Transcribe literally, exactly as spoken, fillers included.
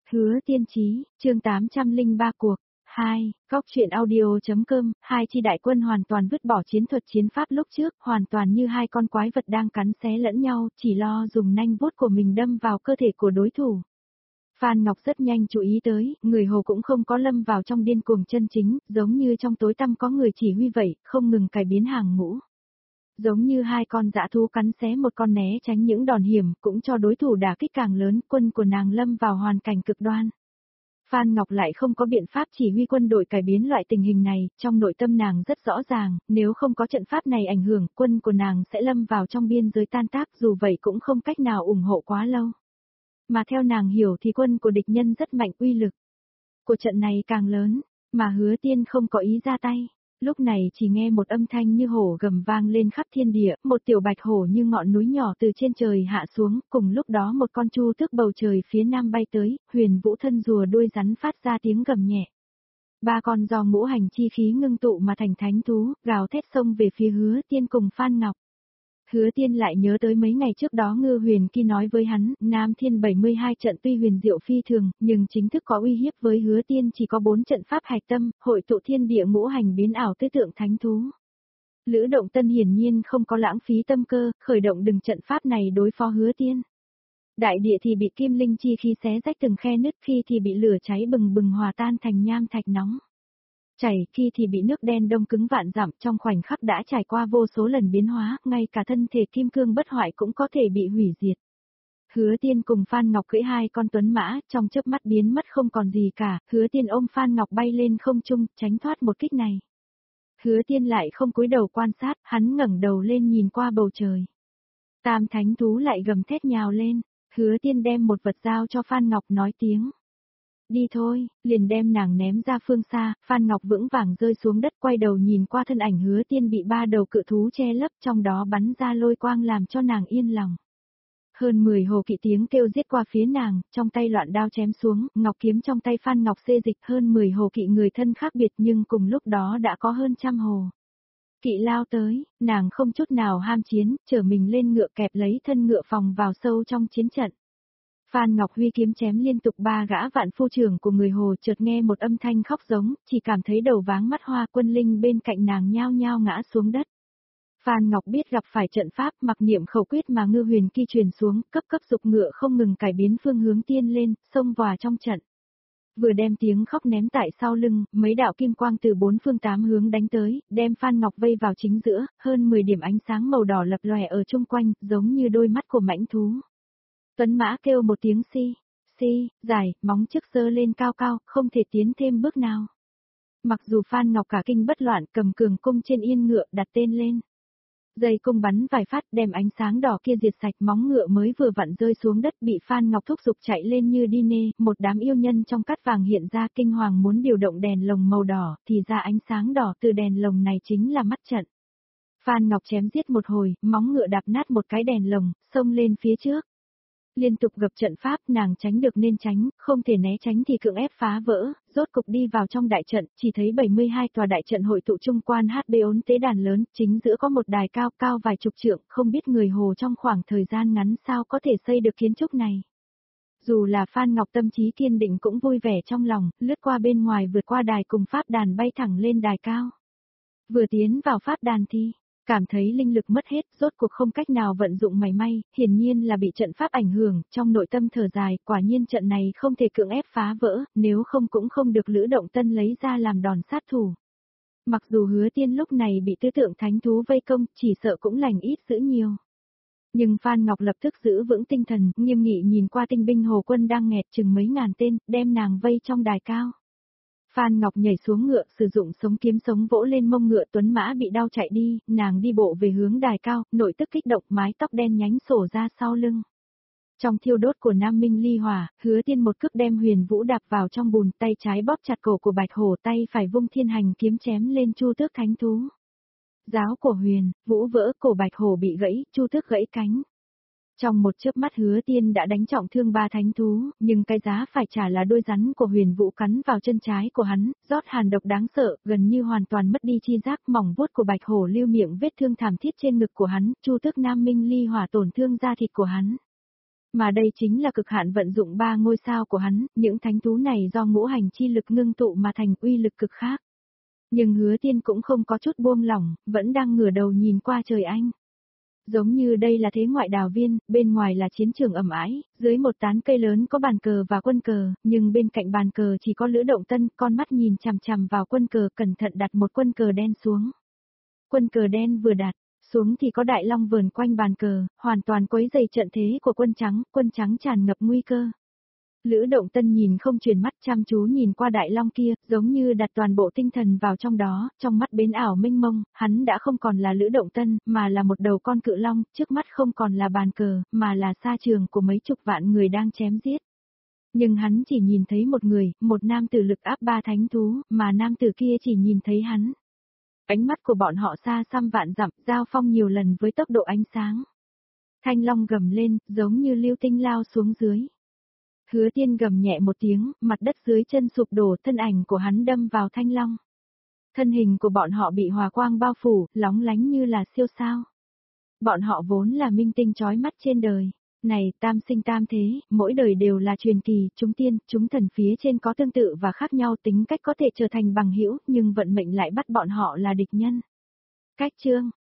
Hứa Tiên Chí, chương tám trăm lẻ ba cuộc. hai. Góc truyện audio.com, hai chi đại quân hoàn toàn vứt bỏ chiến thuật chiến pháp lúc trước, hoàn toàn như hai con quái vật đang cắn xé lẫn nhau, chỉ lo dùng nanh vuốt của mình đâm vào cơ thể của đối thủ. Phan Ngọc rất nhanh chú ý tới, người Hồ cũng không có lâm vào trong điên cuồng chân chính, giống như trong tối tăm có người chỉ huy vậy, không ngừng cải biến hàng ngũ. Giống như hai con dã thú cắn xé một con né tránh những đòn hiểm, cũng cho đối thủ đả kích càng lớn, quân của nàng lâm vào hoàn cảnh cực đoan. Phan Ngọc lại không có biện pháp chỉ huy quân đội cải biến loại tình hình này, trong nội tâm nàng rất rõ ràng, nếu không có trận pháp này ảnh hưởng, quân của nàng sẽ lâm vào trong biên giới tan tác, dù vậy cũng không cách nào ủng hộ quá lâu. Mà theo nàng hiểu thì quân của địch nhân rất mạnh, uy lực của trận này càng lớn, mà Hứa Tiên không có ý ra tay. Lúc này chỉ nghe một âm thanh như hổ gầm vang lên khắp thiên địa, một tiểu bạch hổ như ngọn núi nhỏ từ trên trời hạ xuống, cùng lúc đó một con chu tước bầu trời phía nam bay tới, huyền vũ thân rùa đuôi rắn phát ra tiếng gầm nhẹ. Ba con do ngũ hành chi khí ngưng tụ mà thành thánh thú, gào thét xông về phía Hứa Tiên cùng Phan Ngọc. Hứa Tiên lại nhớ tới mấy ngày trước đó Ngư Huyền Kỳ nói với hắn, Nam Thiên bảy mươi hai trận tuy huyền diệu phi thường, nhưng chính thức có uy hiếp với Hứa Tiên chỉ có bốn trận pháp hạch tâm, hội tụ thiên địa ngũ hành biến ảo tư tượng thánh thú. Lữ Động Tân hiển nhiên không có lãng phí tâm cơ, khởi động đừng trận pháp này đối phó Hứa Tiên. Đại địa thì bị kim linh chi khí xé rách từng khe nứt, khi thì bị lửa cháy bừng bừng hòa tan thành nham thạch nóng. Chảy, khi thì bị nước đen đông cứng vạn dặm, trong khoảnh khắc đã trải qua vô số lần biến hóa, ngay cả thân thể kim cương bất hoại cũng có thể bị hủy diệt. Hứa Tiên cùng Phan Ngọc cưỡi hai con tuấn mã, trong chớp mắt biến mất không còn gì cả, Hứa Tiên ôm Phan Ngọc bay lên không trung, tránh thoát một kích này. Hứa Tiên lại không cúi đầu quan sát, hắn ngẩng đầu lên nhìn qua bầu trời. Tam thánh thú lại gầm thét nhào lên, Hứa Tiên đem một vật giao cho Phan Ngọc nói tiếng. Đi thôi, liền đem nàng ném ra phương xa, Phan Ngọc vững vàng rơi xuống đất, quay đầu nhìn qua thân ảnh Hứa Tiên bị ba đầu cự thú che lấp, trong đó bắn ra lôi quang làm cho nàng yên lòng. Hơn mười hồ kỵ tiếng kêu giết qua phía nàng, trong tay loạn đao chém xuống, ngọc kiếm trong tay Phan Ngọc xê dịch, hơn mười hồ kỵ người thân khác biệt nhưng cùng lúc đó đã có hơn trăm hồ kỵ lao tới, nàng không chút nào ham chiến, chở mình lên ngựa kẹp lấy thân ngựa phòng vào sâu trong chiến trận. Phan Ngọc huy kiếm chém liên tục ba gã vạn phu trưởng của người Hồ, chợt nghe một âm thanh khóc giống, chỉ cảm thấy đầu váng mắt hoa, quân linh bên cạnh nàng nhao nhao ngã xuống đất. Phan Ngọc biết gặp phải trận pháp, mặc niệm khẩu quyết mà Ngư Huyền Kỳ truyền xuống, cấp cấp dục ngựa không ngừng cải biến phương hướng tiên lên, xông vào trong trận. Vừa đem tiếng khóc ném tại sau lưng, mấy đạo kim quang từ bốn phương tám hướng đánh tới, đem Phan Ngọc vây vào chính giữa, hơn mười điểm ánh sáng màu đỏ lập lòe ở chung quanh, giống như đôi mắt của mãnh thú. Tuấn mã kêu một tiếng si, si, dài, móng trước giơ lên cao cao, không thể tiến thêm bước nào. Mặc dù Phan Ngọc cả kinh bất loạn, cầm cường cung trên yên ngựa đặt tên lên. Dây cung bắn vài phát đem ánh sáng đỏ kia diệt sạch, móng ngựa mới vừa vặn rơi xuống đất bị Phan Ngọc thúc giục chạy lên như đi nê, một đám yêu nhân trong cát vàng hiện ra kinh hoàng muốn điều động đèn lồng màu đỏ, thì ra ánh sáng đỏ từ đèn lồng này chính là mắt trận. Phan Ngọc chém giết một hồi, móng ngựa đạp nát một cái đèn lồng, xông lên phía trước. Liên tục gặp trận pháp, nàng tránh được nên tránh, không thể né tránh thì cưỡng ép phá vỡ, rốt cục đi vào trong đại trận, chỉ thấy bảy mươi hai tòa đại trận hội tụ trung quan hát bê bốn tế đàn lớn, chính giữa có một đài cao cao vài chục trượng, không biết người Hồ trong khoảng thời gian ngắn sao có thể xây được kiến trúc này. Dù là Phan Ngọc tâm trí kiên định cũng vui vẻ trong lòng, lướt qua bên ngoài vượt qua đài cùng pháp đàn bay thẳng lên đài cao. Vừa tiến vào pháp đàn thì cảm thấy linh lực mất hết, rốt cuộc không cách nào vận dụng mảy may, hiển nhiên là bị trận pháp ảnh hưởng, trong nội tâm thở dài, quả nhiên trận này không thể cưỡng ép phá vỡ, nếu không cũng không được Lữ Động Tân lấy ra làm đòn sát thủ. Mặc dù Hứa Tiên lúc này bị tư tượng thánh thú vây công, chỉ sợ cũng lành ít dữ nhiều. Nhưng Phan Ngọc lập tức giữ vững tinh thần, nghiêm nghị nhìn qua tinh binh Hồ quân đang nghẹt chừng mấy ngàn tên, đem nàng vây trong đài cao. Phan Ngọc nhảy xuống ngựa, sử dụng sống kiếm sống vỗ lên mông ngựa, tuấn mã bị đau chạy đi, nàng đi bộ về hướng đài cao, nội tức kích động, mái tóc đen nhánh xổ ra sau lưng. Trong thiêu đốt của Nam Minh ly hỏa, Hứa Tiên một cước đem Huyền Vũ đạp vào trong bùn, tay trái bóp chặt cổ của Bạch Hổ, tay phải vung thiên hành kiếm chém lên chu tước thánh thú. Giáo của Huyền Vũ vỡ, cổ Bạch Hổ bị gãy, chu tước gãy cánh. Trong một chớp mắt Hứa Tiên đã đánh trọng thương ba thánh thú, nhưng cái giá phải trả là đôi rắn của Huyền Vũ cắn vào chân trái của hắn, rót hàn độc đáng sợ, gần như hoàn toàn mất đi chi giác, mỏng vuốt của Bạch Hổ lưu miệng vết thương thảm thiết trên ngực của hắn, chu tước Nam Minh ly hỏa tổn thương da thịt của hắn. Mà đây chính là cực hạn vận dụng ba ngôi sao của hắn, những thánh thú này do ngũ hành chi lực ngưng tụ mà thành uy lực cực khác. Nhưng Hứa Tiên cũng không có chút buông lỏng, vẫn đang ngửa đầu nhìn qua trời anh. Giống như đây là thế ngoại đào viên, bên ngoài là chiến trường ầm ĩ, dưới một tán cây lớn có bàn cờ và quân cờ, nhưng bên cạnh bàn cờ chỉ có Lữ Động Tân, con mắt nhìn chằm chằm vào quân cờ, cẩn thận đặt một quân cờ đen xuống. Quân cờ đen vừa đặt xuống thì có đại long vờn quanh bàn cờ, hoàn toàn quấy dày trận thế của quân trắng, quân trắng tràn ngập nguy cơ. Lữ Động Tân nhìn không chuyển mắt, chăm chú nhìn qua đại long kia, giống như đặt toàn bộ tinh thần vào trong đó, trong mắt bến ảo mênh mông, hắn đã không còn là Lữ Động Tân, mà là một đầu con cự long, trước mắt không còn là bàn cờ, mà là sa trường của mấy chục vạn người đang chém giết. Nhưng hắn chỉ nhìn thấy một người, một nam tử lực áp ba thánh thú, mà nam tử kia chỉ nhìn thấy hắn. Ánh mắt của bọn họ xa xăm vạn dặm, giao phong nhiều lần với tốc độ ánh sáng. Thanh long gầm lên, giống như lưu tinh lao xuống dưới. Hứa Tiên gầm nhẹ một tiếng, mặt đất dưới chân sụp đổ, thân ảnh của hắn đâm vào thanh long. Thân hình của bọn họ bị hòa quang bao phủ, lóng lánh như là siêu sao. Bọn họ vốn là minh tinh chói mắt trên đời. Này, tam sinh tam thế, mỗi đời đều là truyền kỳ, chúng tiên, chúng thần phía trên có tương tự và khác nhau, tính cách có thể trở thành bằng hữu, nhưng vận mệnh lại bắt bọn họ là địch nhân. Cách chương